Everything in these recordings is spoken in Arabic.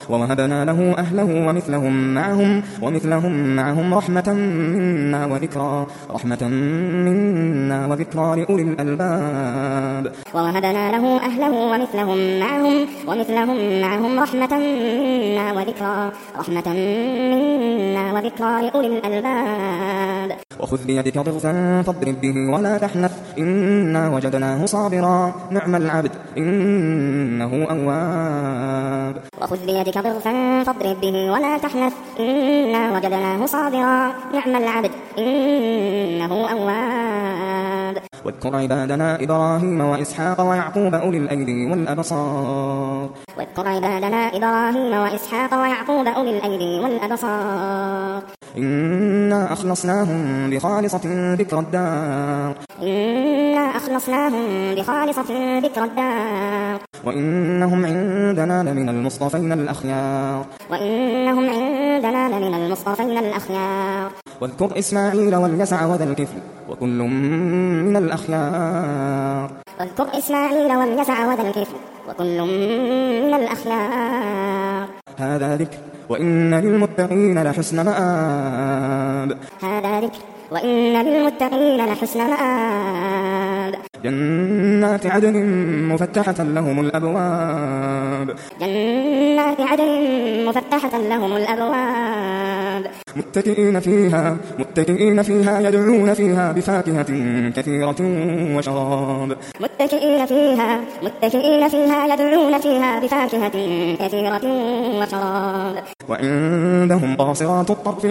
ووهبنا له أهله ومثلهم معهم رحمة منا وذكرى لأولي الألباب. ووهبنا له أهله ومثلهم معهم رحمة منا وذكرى لأولي الألباب. وخذ بيدك ضغثا فاضرب به ولا تحنث إنا وجدناه صابرا نعم العبد إنه أواب. وخذ بيدك ضغثا فاضرب به ولا تحنث إنا وجدناه صابرا نعم العبد إنه أواب. واذكر عبادنا إبراهيم وإسحاق ويعقوب أولي الأيدي والأبصار. إنا أخلصناهم بخالصة ذكر الدار. وإنهم عندنا لمن المصطفين الأخيار. واذكر إسماعيل واليسع وذا الكفل وكل من الأخيار. هذا ذكر وإن للمتقين لحسن مآب. جنات عدن مفتحة لهم الأبواب. متكئين فيها يدعون فيها بفاكهة كثيرة وشراب. وعندهم قاصرات الطرف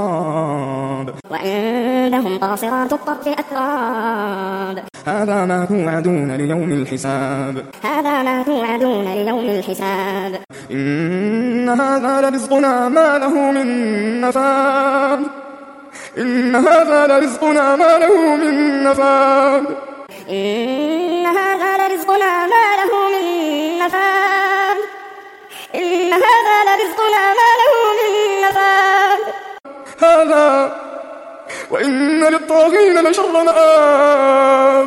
أتراب. هذا ما توعدون ليوم الحساب. إن هذا لرزقنا ما له من نفاد. إن هذا لرزقنا ما له من نفاد. هذا وإن للطاغين لشر مآب.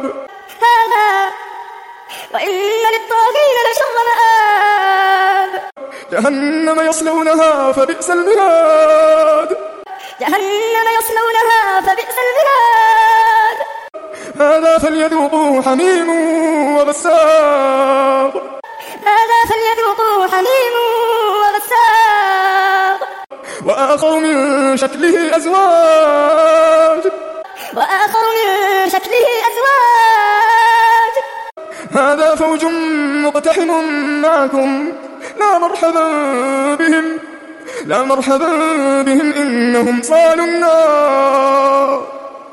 جهنم يصلونها فبئس المهاد. هذا فليذوقوه حميم وغساق. وآخر من شكله أزواج. هذا فوج مقتحم معكم لا مرحبا بهم إنهم صالوا النار.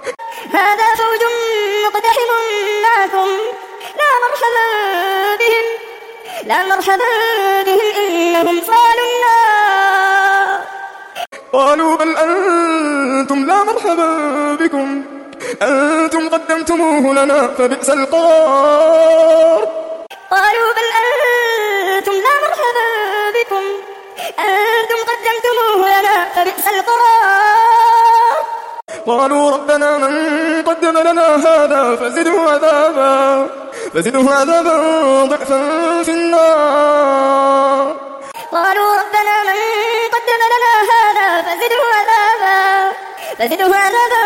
قالوا بل أنتم لا مرحبا بكم أنتم قدمتموه لنا فبئس القرار. قالوا ربنا من قدم لنا هذا فزده عذابا ضعفا في النار. فزده عذابا